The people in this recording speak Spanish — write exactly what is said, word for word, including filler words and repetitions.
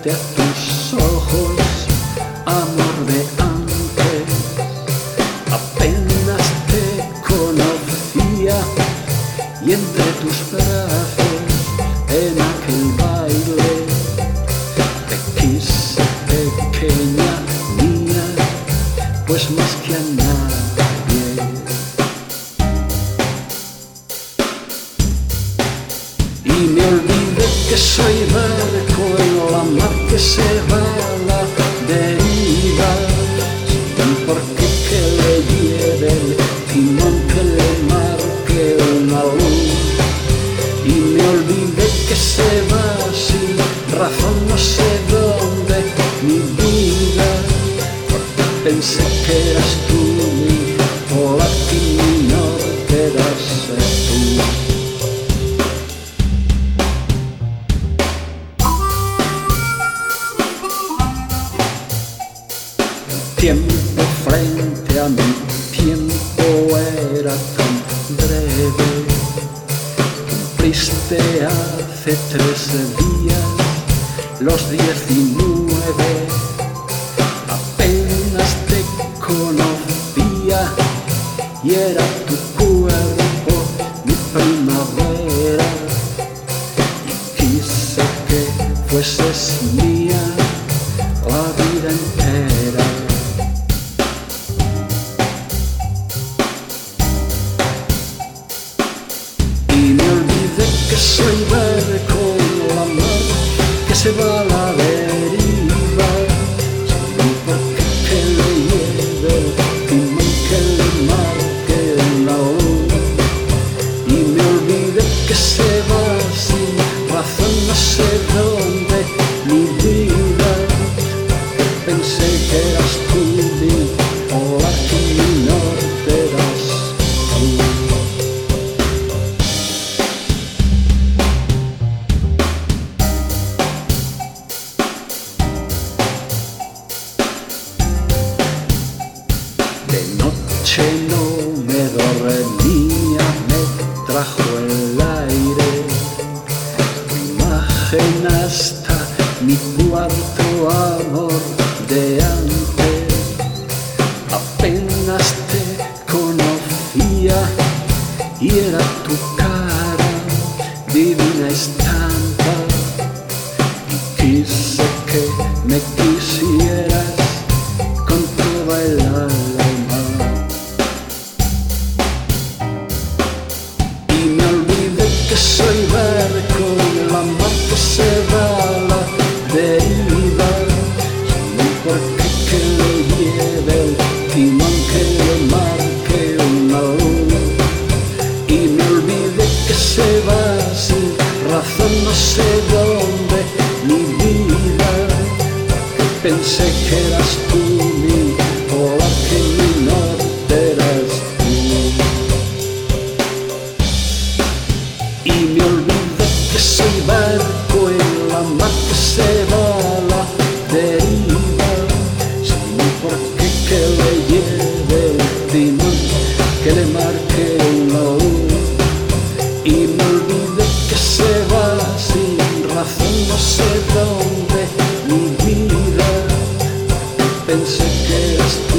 miraste a tus ojos, amor de antes, apenas te conocía y entre tus brazos en aquel baile te quise, pequeña mía, pues más que a nadie. Y me olvidé que soy barco en la mar que se va a la deriva, sin por qué que le lleve el timón, que le marque una luz. Y me olvidé que se va sin razón, no sé dónde, mi vida, porque pensé que eras tú mi polar y mi norte eras tú. Tiempo frente a mí, tiempo era tan breve. Cumpliste hace tres días los diecinueve. Apenas te conocía y era tu cuerpo mi primavera. Y quise que fueses mía la vida entera. Y me olvidé que soy barco en la mar que se va a la deriva, sin por qué que le lleve el timón, que le marque una luz. Y me olvidé que se va sin razón, no sé dónde, mi vida, porque pensé que eras tú mi polar y mi norte eras tú. De noche no me dormía, me trajo el aire, tu imagen hasta mi cuarto, amor de antes. Apenas te conocía y era tu cara, divina estampa, y quise que me quisieras con toda el alma. Y me olvidé que soy barco en la mar que se va a la deriva, sin por qué que le lleve el timón, que le marque una luz. Y me olvidé que se va sin razón, no sé dónde, mi vida, porque pensé que eras tú mi polar, que mi norte eras tú. Y me olvidé que soy barco en la mar que se va a la deriva, sin por qué que le lleve el timón, que le marque una luz. Y me olvidé que se va sin razón, no sé dónde, mi vida, pensé que eras tú.